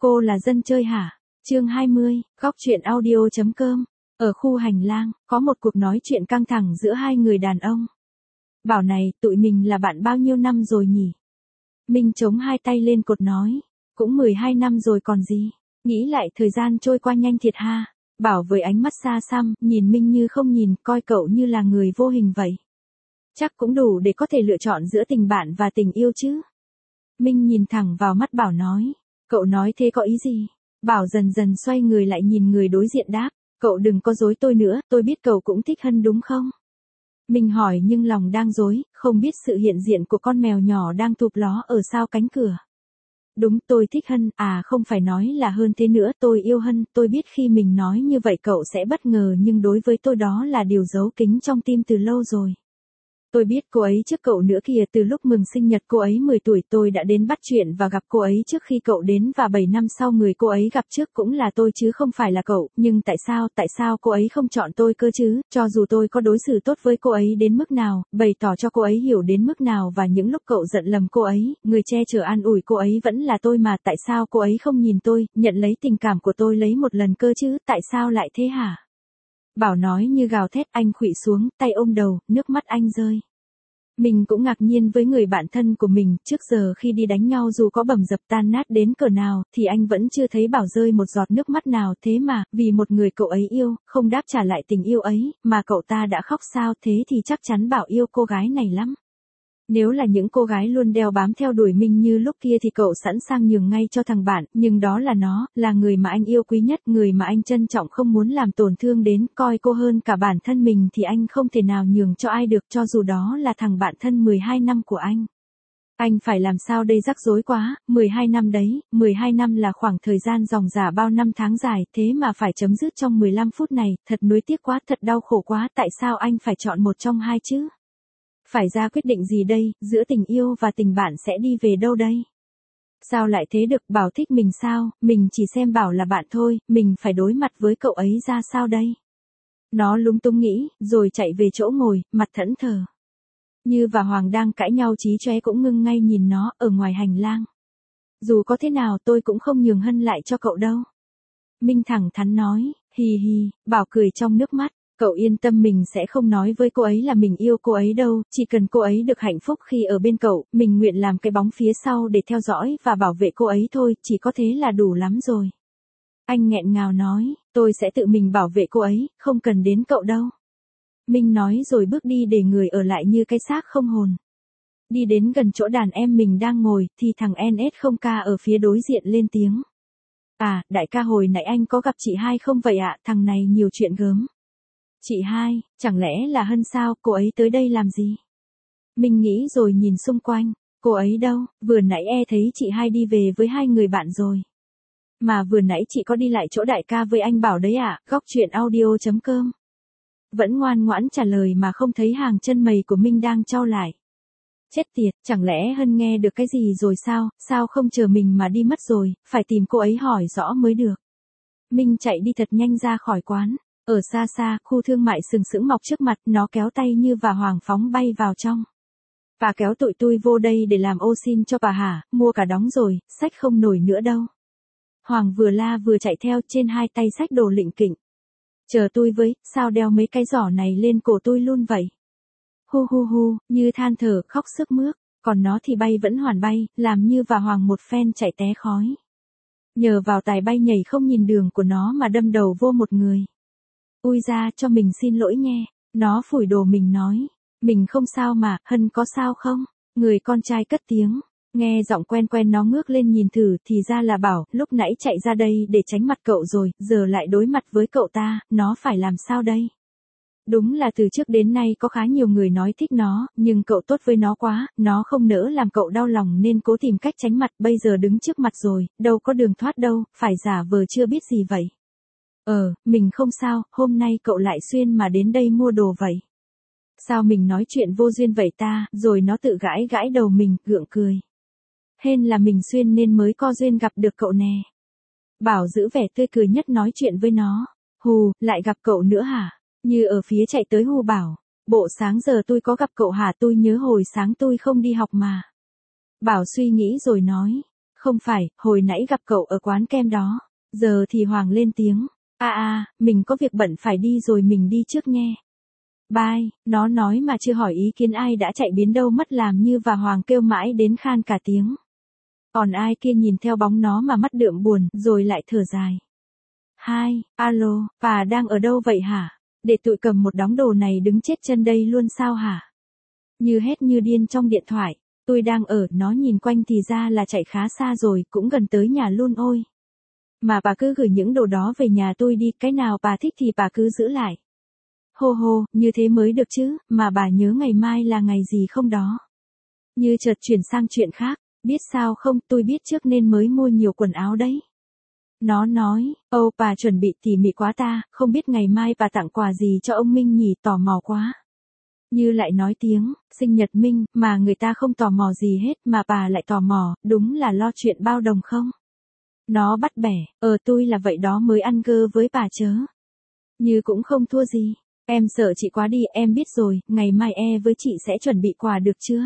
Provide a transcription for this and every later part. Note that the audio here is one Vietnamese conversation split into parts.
Cô là dân chơi hả? Chương 20, góc truyện audio.com. Ở khu hành lang, có một cuộc nói chuyện căng thẳng giữa hai người đàn ông. Bảo này, tụi mình là bạn bao nhiêu năm rồi nhỉ? Minh chống hai tay lên cột nói. Cũng 12 năm rồi còn gì. Nghĩ lại thời gian trôi qua nhanh thiệt ha. Bảo với ánh mắt xa xăm, nhìn Minh như không nhìn, coi cậu như là người vô hình vậy. Chắc cũng đủ để có thể lựa chọn giữa tình bạn và tình yêu chứ. Minh nhìn thẳng vào mắt Bảo nói. Cậu nói thế có ý gì? Bảo dần dần xoay người lại nhìn người đối diện đáp. Cậu đừng có dối tôi nữa, tôi biết cậu cũng thích Hân đúng không? Minh hỏi nhưng lòng đang dối, không biết sự hiện diện của con mèo nhỏ đang thụp ló ở sau cánh cửa. Đúng, tôi thích Hân, không phải nói là hơn thế nữa, tôi yêu Hân, tôi biết khi mình nói như vậy cậu sẽ bất ngờ nhưng đối với tôi đó là điều giấu kín trong tim từ lâu rồi. Tôi biết cô ấy trước cậu nữa kìa, từ lúc mừng sinh nhật cô ấy 10 tuổi tôi đã đến bắt chuyện và gặp cô ấy trước khi cậu đến và 7 năm sau người cô ấy gặp trước cũng là tôi chứ không phải là cậu, nhưng tại sao cô ấy không chọn tôi cơ chứ, cho dù tôi có đối xử tốt với cô ấy đến mức nào, bày tỏ cho cô ấy hiểu đến mức nào và những lúc cậu giận lầm cô ấy, người che chở an ủi cô ấy vẫn là tôi mà, tại sao cô ấy không nhìn tôi, nhận lấy tình cảm của tôi lấy một lần cơ chứ, tại sao lại thế hả? Bảo nói như gào thét, anh khuỵu xuống, tay ôm đầu, nước mắt anh rơi. Mình cũng ngạc nhiên với người bạn thân của mình, trước giờ khi đi đánh nhau dù có bầm dập tan nát đến cỡ nào, thì anh vẫn chưa thấy Bảo rơi một giọt nước mắt nào, thế mà, vì một người cậu ấy yêu, không đáp trả lại tình yêu ấy, mà cậu ta đã khóc sao, thế thì chắc chắn Bảo yêu cô gái này lắm. Nếu là những cô gái luôn đeo bám theo đuổi mình như lúc kia thì cậu sẵn sàng nhường ngay cho thằng bạn, nhưng đó là nó, là người mà anh yêu quý nhất, người mà anh trân trọng không muốn làm tổn thương đến, coi cô hơn cả bản thân mình thì anh không thể nào nhường cho ai được cho dù đó là thằng bạn thân 12 năm của anh. Anh phải làm sao đây, rắc rối quá, 12 năm đấy, 12 năm là khoảng thời gian ròng rả bao năm tháng dài, thế mà phải chấm dứt trong 15 phút này, thật nuối tiếc quá, thật đau khổ quá, tại sao anh phải chọn một trong hai chứ? Phải ra quyết định gì đây, giữa tình yêu và tình bạn sẽ đi về đâu đây? Sao lại thế được, Bảo thích mình sao, mình chỉ xem Bảo là bạn thôi, mình phải đối mặt với cậu ấy ra sao đây? Nó lúng túng nghĩ, rồi chạy về chỗ ngồi, mặt thẫn thờ. Như và Hoàng đang cãi nhau, Chí Chóe cũng ngưng ngay nhìn nó, ở ngoài hành lang. Dù có thế nào tôi cũng không nhường Hân lại cho cậu đâu. Minh thẳng thắn nói, hì hì, Bảo cười trong nước mắt. Cậu yên tâm, mình sẽ không nói với cô ấy là mình yêu cô ấy đâu, chỉ cần cô ấy được hạnh phúc khi ở bên cậu, mình nguyện làm cái bóng phía sau để theo dõi và bảo vệ cô ấy thôi, chỉ có thế là đủ lắm rồi. Anh nghẹn ngào nói, tôi sẽ tự mình bảo vệ cô ấy, không cần đến cậu đâu. Minh nói rồi bước đi để người ở lại như cái xác không hồn. Đi đến gần chỗ đàn em mình đang ngồi, thì thằng NS0K ở phía đối diện lên tiếng. Đại ca hồi nãy anh có gặp chị Hai không vậy ạ, thằng này nhiều chuyện gớm. Chị Hai, chẳng lẽ là Hân sao, cô ấy tới đây làm gì? Mình nghĩ rồi nhìn xung quanh, cô ấy đâu, vừa nãy thấy chị Hai đi về với hai người bạn rồi. Mà vừa nãy chị có đi lại chỗ đại ca với anh Bảo đấy ạ, góc truyện audio.com. Vẫn ngoan ngoãn trả lời mà không thấy hàng chân mày của Minh đang chau lại. Chết tiệt, chẳng lẽ Hân nghe được cái gì rồi sao không chờ mình mà đi mất rồi, phải tìm cô ấy hỏi rõ mới được. Minh chạy đi thật nhanh ra khỏi quán. Ở xa xa, khu thương mại sừng sững mọc trước mặt, nó kéo tay Như và Hoàng phóng bay vào trong. Bà kéo tụi tôi vô đây để làm ô xin cho bà hả, mua cả đóng rồi, xách không nổi nữa đâu. Hoàng vừa la vừa chạy theo, trên hai tay xách đồ lỉnh kỉnh. Chờ tôi với, sao đeo mấy cái giỏ này lên cổ tôi luôn vậy? Hu hu hu, Như than thở, khóc sướt mướt, còn nó thì bay vẫn hoàn bay, làm Như và Hoàng một phen chạy té khói. Nhờ vào tài bay nhảy không nhìn đường của nó mà đâm đầu vô một người. Ui ra, cho mình xin lỗi nghe. Nó phủi đồ mình nói. Mình không sao mà, Hân có sao không? Người con trai cất tiếng. Nghe giọng quen quen nó ngước lên nhìn thử thì ra là Bảo, lúc nãy chạy ra đây để tránh mặt cậu rồi, giờ lại đối mặt với cậu ta, nó phải làm sao đây? Đúng là từ trước đến nay có khá nhiều người nói thích nó, nhưng cậu tốt với nó quá, nó không nỡ làm cậu đau lòng nên cố tìm cách tránh mặt, bây giờ đứng trước mặt rồi, đâu có đường thoát đâu, phải giả vờ chưa biết gì vậy. Mình không sao, hôm nay cậu lại xuyên mà đến đây mua đồ vậy. Sao mình nói chuyện vô duyên vậy ta, rồi nó tự gãi gãi đầu mình, gượng cười. Hên là mình xuyên nên mới co duyên gặp được cậu nè. Bảo giữ vẻ tươi cười nhất nói chuyện với nó. Hù, lại gặp cậu nữa hả? Như ở phía chạy tới hù Bảo. Bộ sáng giờ tôi có gặp cậu hả, tôi nhớ hồi sáng tôi không đi học mà. Bảo suy nghĩ rồi nói. Không phải, hồi nãy gặp cậu ở quán kem đó. Giờ thì Hoàng lên tiếng. Mình có việc bận phải đi rồi, mình đi trước nghe. Bye, nó nói mà chưa hỏi ý kiến ai đã chạy biến đâu mất, làm như và Hoàng kêu mãi đến khan cả tiếng. Còn ai kia nhìn theo bóng nó mà mắt đượm buồn, rồi lại thở dài. Hai, alo, bà đang ở đâu vậy hả? Để tụi cầm một đống đồ này đứng chết chân đây luôn sao hả? Như hét như điên trong điện thoại. Tôi đang ở, nó nhìn quanh thì ra là chạy khá xa rồi, cũng gần tới nhà luôn ôi. Mà bà cứ gửi những đồ đó về nhà tôi đi, cái nào bà thích thì bà cứ giữ lại. Hô hô, như thế mới được chứ, mà bà nhớ ngày mai là ngày gì không đó? Như chợt chuyển sang chuyện khác, biết sao không, tôi biết trước nên mới mua nhiều quần áo đấy. Nó nói, bà chuẩn bị tỉ mỉ quá ta, không biết ngày mai bà tặng quà gì cho ông Minh nhỉ, tò mò quá. Như lại nói tiếng, sinh nhật Minh, mà người ta không tò mò gì hết mà bà lại tò mò, đúng là lo chuyện bao đồng không? Nó bắt bẻ, tôi là vậy đó mới ăn gơ với bà chớ. Như cũng không thua gì, em sợ chị quá đi, em biết rồi, ngày mai với chị sẽ chuẩn bị quà được chưa?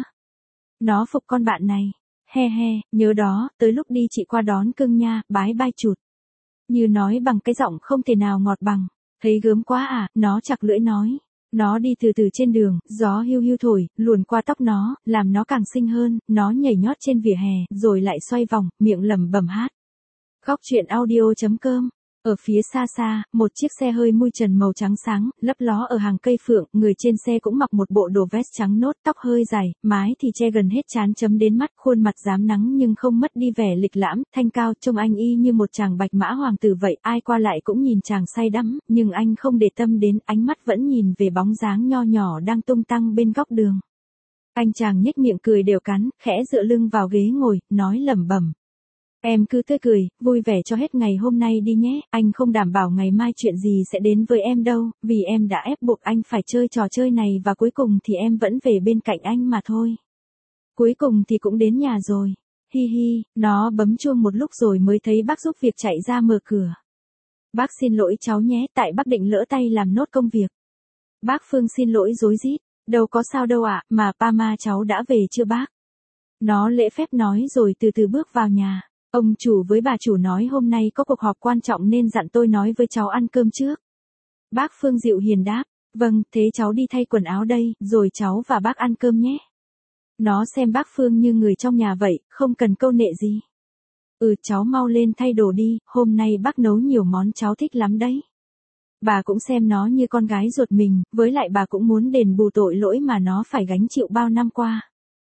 Nó phục con bạn này, he he, nhớ đó, tới lúc đi chị qua đón cưng nha, bái bai chụt. Như nói bằng cái giọng không thể nào ngọt bằng, thấy gớm quá à, nó chặt lưỡi nói. Nó đi từ từ trên đường, gió hiu hiu thổi, luồn qua tóc nó, làm nó càng xinh hơn, nó nhảy nhót trên vỉa hè, rồi lại xoay vòng, miệng lẩm bẩm hát. Góc truyện audio.com. Ở phía xa xa, một chiếc xe hơi mui trần màu trắng sáng, lấp ló ở hàng cây phượng, người trên xe cũng mặc một bộ đồ vest trắng nốt, tóc hơi dài, mái thì che gần hết trán chấm đến mắt, khuôn mặt rám nắng nhưng không mất đi vẻ lịch lãm, thanh cao, trông anh y như một chàng bạch mã hoàng tử vậy, ai qua lại cũng nhìn chàng say đắm, nhưng anh không để tâm đến, ánh mắt vẫn nhìn về bóng dáng nho nhỏ đang tung tăng bên góc đường. Anh chàng nhếch miệng cười đều cắn, khẽ dựa lưng vào ghế ngồi, nói lẩm bẩm. Em cứ tươi cười, vui vẻ cho hết ngày hôm nay đi nhé, anh không đảm bảo ngày mai chuyện gì sẽ đến với em đâu, vì em đã ép buộc anh phải chơi trò chơi này và cuối cùng thì em vẫn về bên cạnh anh mà thôi. Cuối cùng thì cũng đến nhà rồi. Hi hi, nó bấm chuông một lúc rồi mới thấy bác giúp việc chạy ra mở cửa. Bác xin lỗi cháu nhé, tại bác định lỡ tay làm nốt công việc. Bác Phương xin lỗi rối rít, đâu có sao đâu ạ, mà Pama cháu đã về chưa bác? Nó lễ phép nói rồi từ từ bước vào nhà. Ông chủ với bà chủ nói hôm nay có cuộc họp quan trọng nên dặn tôi nói với cháu ăn cơm trước. Bác Phương dịu hiền đáp, vâng, thế cháu đi thay quần áo đây, rồi cháu và bác ăn cơm nhé. Nó xem bác Phương như người trong nhà vậy, không cần câu nệ gì. Cháu mau lên thay đồ đi, hôm nay bác nấu nhiều món cháu thích lắm đấy. Bà cũng xem nó như con gái ruột mình, với lại bà cũng muốn đền bù tội lỗi mà nó phải gánh chịu bao năm qua.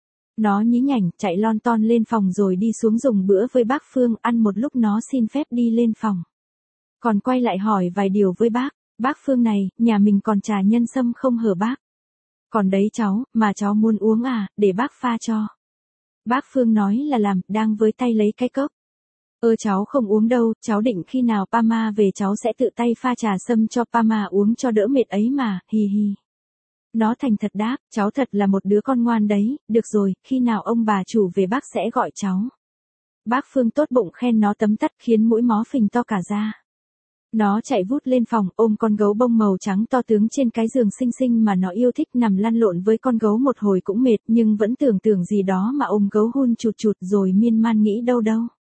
Nó nhí nhảnh, chạy lon ton lên phòng rồi đi xuống dùng bữa với bác Phương, ăn một lúc nó xin phép đi lên phòng. Còn quay lại hỏi vài điều với bác Phương này, nhà mình còn trà nhân sâm không hở bác? Còn đấy cháu, mà cháu muốn uống à, để bác pha cho. Bác Phương nói là làm, đang với tay lấy cái cốc. Cháu không uống đâu, cháu định khi nào Pama về cháu sẽ tự tay pha trà sâm cho Pama uống cho đỡ mệt ấy mà, hi hi. Nó thành thật đáp, cháu thật là một đứa con ngoan đấy, được rồi, khi nào ông bà chủ về bác sẽ gọi cháu. Bác Phương tốt bụng khen nó tấm tắc khiến mũi mó phình to cả ra. Nó chạy vút lên phòng ôm con gấu bông màu trắng to tướng trên cái giường xinh xinh mà nó yêu thích, nằm lăn lộn với con gấu một hồi cũng mệt nhưng vẫn tưởng gì đó mà ôm gấu hun chụt chụt rồi miên man nghĩ đâu.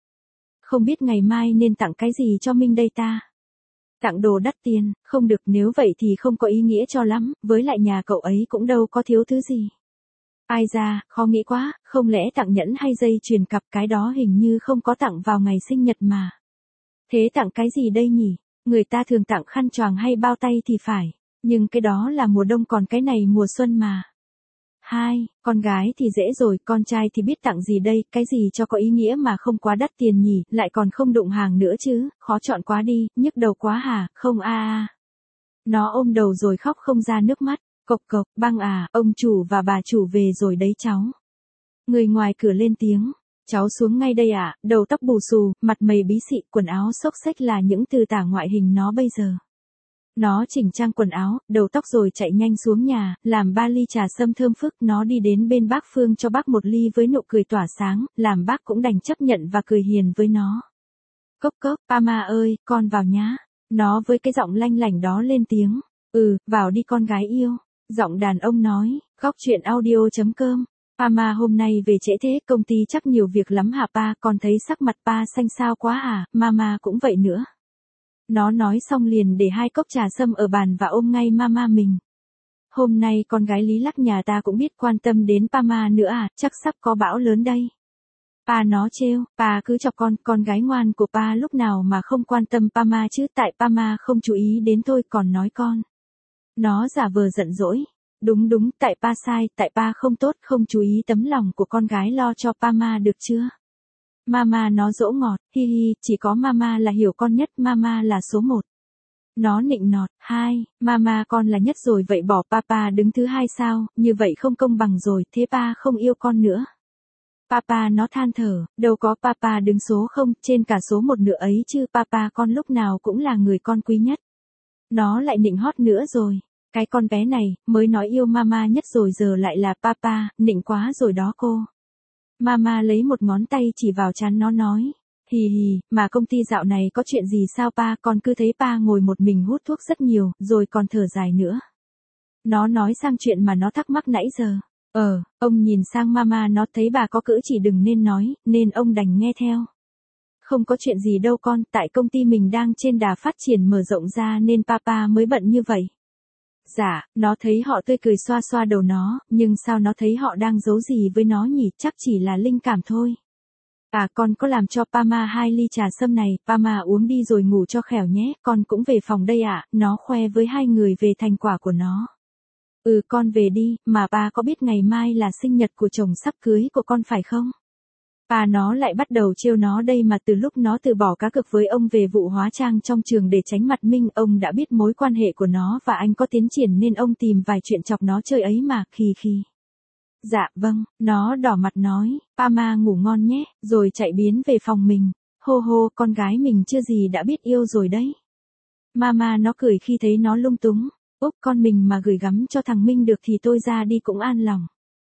Không biết ngày mai nên tặng cái gì cho Minh đây ta? Tặng đồ đắt tiền, không được, nếu vậy thì không có ý nghĩa cho lắm, với lại nhà cậu ấy cũng đâu có thiếu thứ gì. Ai ra, khó nghĩ quá, không lẽ tặng nhẫn hay dây chuyền cặp, cái đó hình như không có tặng vào ngày sinh nhật mà. Thế tặng cái gì đây nhỉ? Người ta thường tặng khăn choàng hay bao tay thì phải, nhưng cái đó là mùa đông còn cái này mùa xuân mà. Hai, con gái thì dễ rồi, con trai thì biết tặng gì đây, cái gì cho có ý nghĩa mà không quá đắt tiền nhỉ, lại còn không đụng hàng nữa chứ, khó chọn quá đi, nhức đầu quá hả, không Nó ôm đầu rồi khóc không ra nước mắt, cộc cộc, băng ông chủ và bà chủ về rồi đấy cháu. Người ngoài cửa lên tiếng, cháu xuống ngay đây đầu tóc bù xù, mặt mày bí xị, quần áo xốc xếch là những từ tả ngoại hình nó bây giờ. Nó chỉnh trang quần áo, đầu tóc rồi chạy nhanh xuống nhà, làm 3 ly trà sâm thơm phức, nó đi đến bên bác Phương cho bác một ly với nụ cười tỏa sáng, làm bác cũng đành chấp nhận và cười hiền với nó. Cốc cốc, Pama ơi, con vào nhá. Nó với cái giọng lanh lảnh đó lên tiếng. Vào đi con gái yêu. Giọng đàn ông nói, góc truyện audio.com. Pa hôm nay về trễ thế, công ty chắc nhiều việc lắm hả pa, con thấy sắc mặt pa xanh xao quá à, mama cũng vậy nữa. Nó nói xong liền để 2 cốc trà sâm ở bàn và ôm ngay mama mình. Hôm nay con gái Lý Lắc nhà ta cũng biết quan tâm đến pa nữa à, chắc sắp có bão lớn đây. Pa nó trêu, pa cứ chọc con gái ngoan của pa lúc nào mà không quan tâm pa chứ, tại pa không chú ý đến thôi còn nói con. Nó giả vờ giận dỗi. Đúng, tại pa sai, tại pa không tốt, không chú ý tấm lòng của con gái lo cho pa được chưa? Mama nó dỗ ngọt, hi hi, chỉ có mama là hiểu con nhất, mama là số 1. Nó nịnh nọt, 2, mama con là nhất rồi vậy bỏ papa đứng thứ 2 sao, như vậy không công bằng rồi, thế pa không yêu con nữa. Papa nó than thở, đâu có papa đứng số 0, trên cả số 1 nữa ấy chứ, papa con lúc nào cũng là người con quý nhất. Nó lại nịnh hót nữa rồi. Cái con bé này, mới nói yêu mama nhất rồi giờ lại là papa, nịnh quá rồi đó cô. Mama lấy một ngón tay chỉ vào trán nó nói. Hì hì, mà công ty dạo này có chuyện gì sao pa, con cứ thấy pa ngồi một mình hút thuốc rất nhiều, rồi còn thở dài nữa. Nó nói sang chuyện mà nó thắc mắc nãy giờ. Ông nhìn sang mama nó thấy bà có cữ chỉ đừng nên nói, nên ông đành nghe theo. Không có chuyện gì đâu con, tại công ty mình đang trên đà phát triển mở rộng ra nên papa mới bận như vậy. Dạ, nó thấy họ tươi cười xoa xoa đầu nó, nhưng sao nó thấy họ đang giấu gì với nó nhỉ, chắc chỉ là linh cảm thôi. À con có làm cho Pama 2 ly trà sâm này, Pama uống đi rồi ngủ cho khỏe nhé, con cũng về phòng đây ạ, nó khoe với 2 người về thành quả của nó. Con về đi, mà ba có biết ngày mai là sinh nhật của chồng sắp cưới của con phải không? Pa nó lại bắt đầu trêu nó đây mà từ lúc nó từ bỏ cá cược với ông về vụ hóa trang trong trường để tránh mặt Minh, ông đã biết mối quan hệ của nó và anh có tiến triển nên ông tìm vài chuyện chọc nó chơi ấy mà, khi. Dạ vâng, nó đỏ mặt nói, Pama ngủ ngon nhé, rồi chạy biến về phòng mình. Hô, con gái mình chưa gì đã biết yêu rồi đấy. Mama nó cười khi thấy nó lung túng, con mình mà gửi gắm cho thằng Minh được thì tôi ra đi cũng an lòng.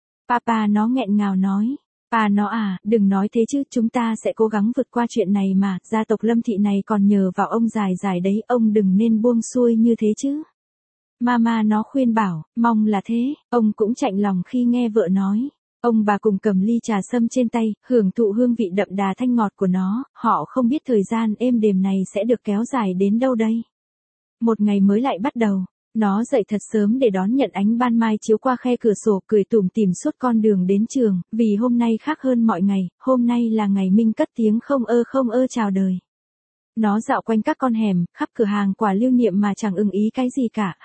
Papa nó nghẹn ngào nói. Pa nó à, đừng nói thế chứ, chúng ta sẽ cố gắng vượt qua chuyện này mà, gia tộc Lâm Thị này còn nhờ vào ông dài đấy, ông đừng nên buông xuôi như thế chứ. Mama nó khuyên bảo, mong là thế, ông cũng chạnh lòng khi nghe vợ nói. Ông bà cùng cầm ly trà sâm trên tay, hưởng thụ hương vị đậm đà thanh ngọt của nó, họ không biết thời gian êm đềm này sẽ được kéo dài đến đâu đây. Một ngày mới lại bắt đầu. Nó dậy thật sớm để đón nhận ánh ban mai chiếu qua khe cửa sổ, cười tủm tỉm suốt con đường đến trường, vì hôm nay khác hơn mọi ngày, hôm nay là ngày Minh cất tiếng không ơ chào đời. Nó dạo quanh các con hẻm, khắp cửa hàng quà lưu niệm mà chẳng ưng ý cái gì cả.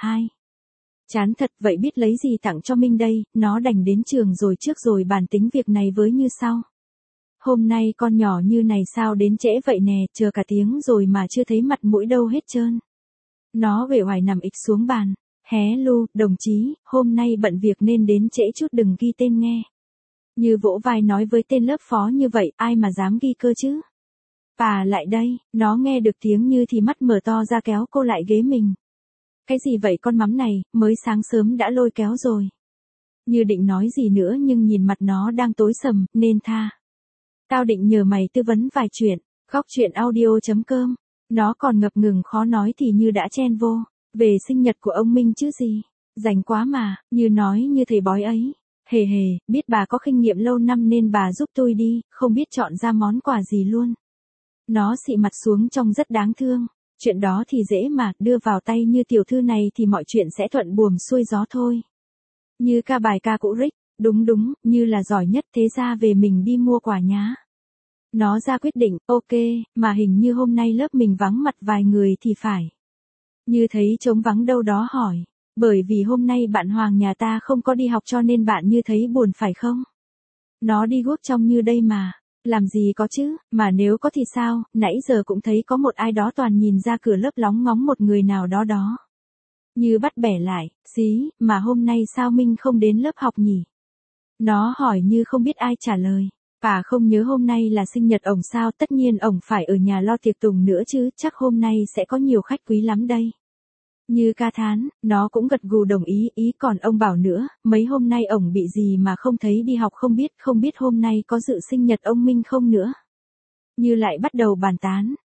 Chán thật, vậy biết lấy gì tặng cho Minh đây, nó đành đến trường rồi trước rồi bàn tính việc này với Như sau. Hôm nay con nhỏ Như này sao đến trễ vậy nè, chờ cả tiếng rồi mà chưa thấy mặt mũi đâu hết trơn. Nó uể oải nằm ịch xuống bàn. Lu, đồng chí, hôm nay bận việc nên đến trễ chút đừng ghi tên nghe. Như vỗ vai nói với tên lớp phó như vậy, ai mà dám ghi cơ chứ. Pa lại đây, nó nghe được tiếng Như thì mắt mở to ra kéo cô lại ghế mình. Cái gì vậy con mắm này, mới sáng sớm đã lôi kéo rồi. Như định nói gì nữa nhưng nhìn mặt nó đang tối sầm, nên tha. Tao định nhờ mày tư vấn vài chuyện, góc chuyện audio.com. Nó còn ngập ngừng khó nói thì Như đã chen vô. Về sinh nhật của ông Minh chứ gì. Rảnh quá mà, Như nói như thầy bói ấy. Hề, biết bà có kinh nghiệm lâu năm nên bà giúp tôi đi, không biết chọn ra món quà gì luôn. Nó xị mặt xuống trông rất đáng thương. Chuyện đó thì dễ mà, đưa vào tay Như tiểu thư này thì mọi chuyện sẽ thuận buồm xuôi gió thôi. Như ca bài ca cũ rích, đúng, Như là giỏi nhất, thế ra về mình đi mua quà nhá. Nó ra quyết định, ok, mà hình như hôm nay lớp mình vắng mặt vài người thì phải. Như thấy trống vắng đâu đó hỏi, bởi vì hôm nay bạn Hoàng nhà ta không có đi học cho nên bạn Như thấy buồn phải không? Nó đi guốc trong Như đây mà, làm gì có chứ, mà nếu có thì sao, nãy giờ cũng thấy có một ai đó toàn nhìn ra cửa lớp lóng ngóng một người nào đó. Như bắt bẻ lại, xí, mà hôm nay sao Minh không đến lớp học nhỉ? Nó hỏi Như không biết ai trả lời. Bà không nhớ hôm nay là sinh nhật ổng sao, tất nhiên ổng phải ở nhà lo tiệc tùng nữa chứ, chắc hôm nay sẽ có nhiều khách quý lắm đây. Như ca thán, nó cũng gật gù đồng ý, còn ông bảo nữa, mấy hôm nay ổng bị gì mà không thấy đi học không biết hôm nay có dự sinh nhật ông Minh không nữa. Như lại bắt đầu bàn tán,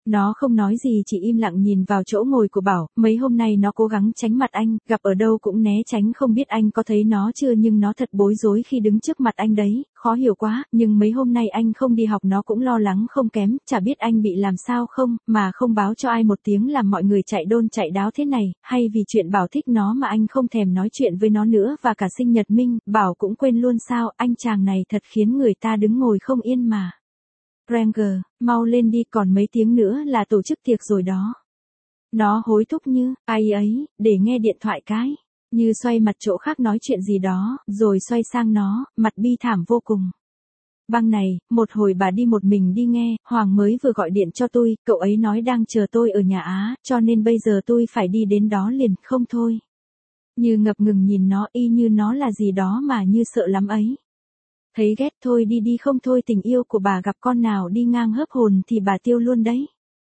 Nó không nói gì chỉ im lặng nhìn vào chỗ ngồi của Bảo, mấy hôm nay nó cố gắng tránh mặt anh, gặp ở đâu cũng né tránh, không biết anh có thấy nó chưa, nhưng nó thật bối rối khi đứng trước mặt anh đấy, khó hiểu quá, nhưng mấy hôm nay anh không đi học nó cũng lo lắng không kém, chả biết anh bị làm sao không, mà không báo cho ai một tiếng làm mọi người chạy đôn chạy đáo thế này, hay vì chuyện Bảo thích nó mà anh không thèm nói chuyện với nó nữa, và cả sinh nhật Minh, Bảo cũng quên luôn sao, anh chàng này thật khiến người ta đứng ngồi không yên mà. Granger, mau lên đi, còn mấy tiếng nữa là tổ chức tiệc rồi đó. Nó hối thúc Như, ai ấy, để nghe điện thoại cái. Như xoay mặt chỗ khác nói chuyện gì đó, rồi xoay sang nó, mặt bi thảm vô cùng. Băng này, một hồi bà đi một mình đi nghe, Hoàng mới vừa gọi điện cho tôi, cậu ấy nói đang chờ tôi ở nhà Á, cho nên bây giờ tôi phải đi đến đó liền, không thôi. Như ngập ngừng nhìn nó y như nó là gì đó mà Như sợ lắm ấy. Thấy ghét thôi đi đi, không thôi tình yêu của bà gặp con nào đi ngang hớp hồn thì bà tiêu luôn đấy.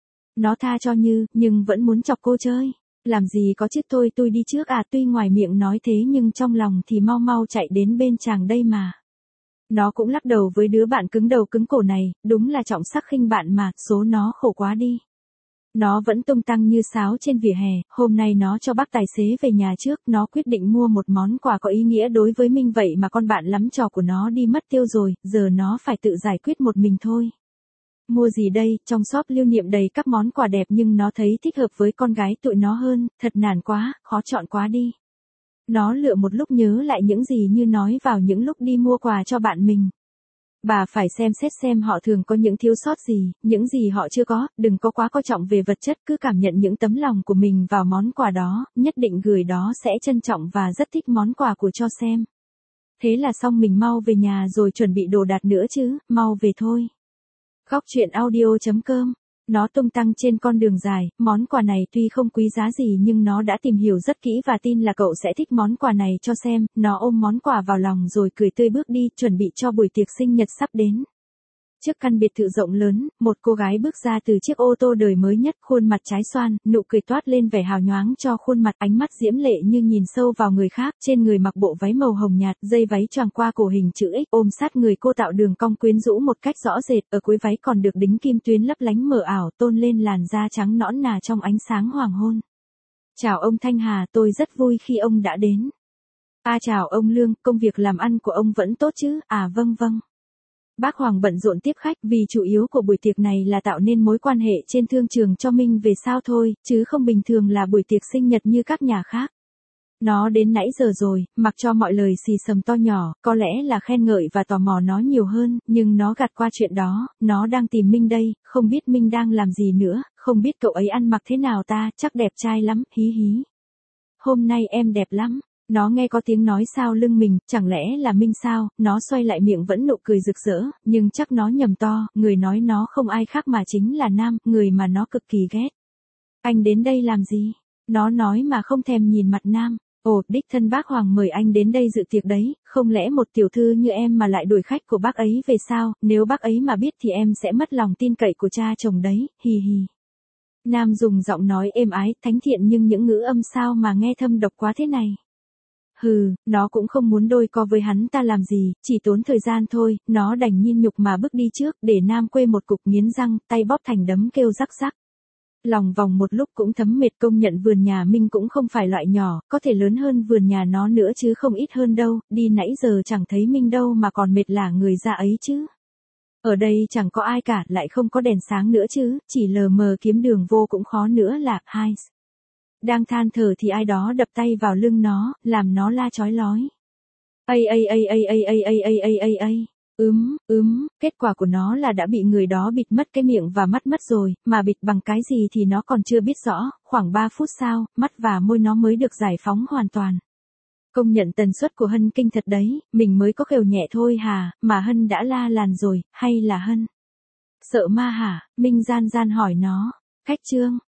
Nó tha cho Như, nhưng vẫn muốn chọc cô chơi. Làm gì có chứ, thôi tôi đi trước à, tuy ngoài miệng nói thế nhưng trong lòng thì mau mau chạy đến bên chàng đây mà. Nó cũng lắc đầu với đứa bạn cứng đầu cứng cổ này, đúng là trọng sắc khinh bạn mà, số nó khổ quá đi. Nó vẫn tung tăng như sáo trên vỉa hè, hôm nay nó cho bác tài xế về nhà trước, nó quyết định mua một món quà có ý nghĩa đối với Minh, vậy mà con bạn lắm trò của nó đi mất tiêu rồi, giờ nó phải tự giải quyết một mình thôi. Mua gì đây, trong shop lưu niệm đầy các món quà đẹp nhưng nó thấy thích hợp với con gái tụi nó hơn, thật nản quá, khó chọn quá đi. Nó lựa một lúc nhớ lại những gì Như nói vào những lúc đi mua quà cho bạn mình. Bà phải xem xét xem họ thường có những thiếu sót gì, những gì họ chưa có, đừng có quá coi trọng về vật chất, cứ cảm nhận những tấm lòng của mình vào món quà đó, nhất định người đó sẽ trân trọng và rất thích món quà của cho xem. Thế là xong, mình mau về nhà rồi chuẩn bị đồ đạc nữa chứ, mau về thôi. Góc truyện audio.com. Nó tung tăng trên con đường dài, món quà này tuy không quý giá gì nhưng nó đã tìm hiểu rất kỹ và tin là cậu sẽ thích món quà này cho xem, nó ôm món quà vào lòng rồi cười tươi bước đi, chuẩn bị cho buổi tiệc sinh nhật sắp đến. Trước căn biệt thự rộng lớn, một cô gái bước ra từ chiếc ô tô đời mới nhất, khuôn mặt trái xoan, nụ cười toát lên vẻ hào nhoáng cho khuôn mặt, ánh mắt diễm lệ như nhìn sâu vào người khác, trên người mặc bộ váy màu hồng nhạt, dây váy choàng qua cổ hình chữ X, ôm sát người cô tạo đường cong quyến rũ một cách rõ rệt, ở cuối váy còn được đính kim tuyến lấp lánh mờ ảo, tôn lên làn da trắng nõn nà trong ánh sáng hoàng hôn. Chào ông Thanh Hà, tôi rất vui khi ông đã đến. Chào ông Lương, công việc làm ăn của ông vẫn tốt chứ? Vâng vâng. Bác Hoàng bận rộn tiếp khách, vì chủ yếu của buổi tiệc này là tạo nên mối quan hệ trên thương trường cho Minh về sau thôi, chứ không bình thường là buổi tiệc sinh nhật như các nhà khác. Nó đến nãy giờ rồi, mặc cho mọi lời xì xầm to nhỏ, có lẽ là khen ngợi và tò mò nó nhiều hơn, nhưng nó gạt qua chuyện đó, nó đang tìm Minh đây, không biết Minh đang làm gì nữa, không biết cậu ấy ăn mặc thế nào ta, chắc đẹp trai lắm, hí hí. Hôm nay em đẹp lắm. Nó nghe có tiếng nói sau lưng mình, chẳng lẽ là Minh sao, nó xoay lại miệng vẫn nụ cười rực rỡ, nhưng chắc nó nhầm to, người nói nó không ai khác mà chính là Nam, người mà nó cực kỳ ghét. Anh đến đây làm gì? Nó nói mà không thèm nhìn mặt Nam. Ồ, đích thân bác Hoàng mời anh đến đây dự tiệc đấy, không lẽ một tiểu thư như em mà lại đuổi khách của bác ấy về sao, nếu bác ấy mà biết thì em sẽ mất lòng tin cậy của cha chồng đấy, hì hì. Nam dùng giọng nói êm ái, thánh thiện nhưng những ngữ âm sao mà nghe thâm độc quá thế này. Nó cũng không muốn đôi co với hắn ta làm gì, chỉ tốn thời gian thôi, nó đành nhiên nhục mà bước đi trước, để Nam quê một cục nghiến răng, tay bóp thành đấm kêu rắc rắc. Lòng vòng một lúc cũng thấm mệt, công nhận vườn nhà Minh cũng không phải loại nhỏ, có thể lớn hơn vườn nhà nó nữa chứ không ít hơn đâu, đi nãy giờ chẳng thấy Minh đâu mà còn mệt lả người ra ấy chứ. Ở đây chẳng có ai cả, lại không có đèn sáng nữa chứ, chỉ lờ mờ kiếm đường vô cũng khó nữa là, hai. Đang than thở thì ai đó đập tay vào lưng nó, làm nó la chói lói. Kết quả của nó là đã bị người đó bịt mất cái miệng và mắt mất rồi, mà bịt bằng cái gì thì nó còn chưa biết rõ, khoảng 3 phút sau, mắt và môi nó mới được giải phóng hoàn toàn. Công nhận tần suất của Hân kinh thật đấy, mình mới có khều nhẹ thôi hà, mà Hân đã la làn rồi, hay là Hân sợ ma hả? Minh gian gian hỏi nó. Khách trương,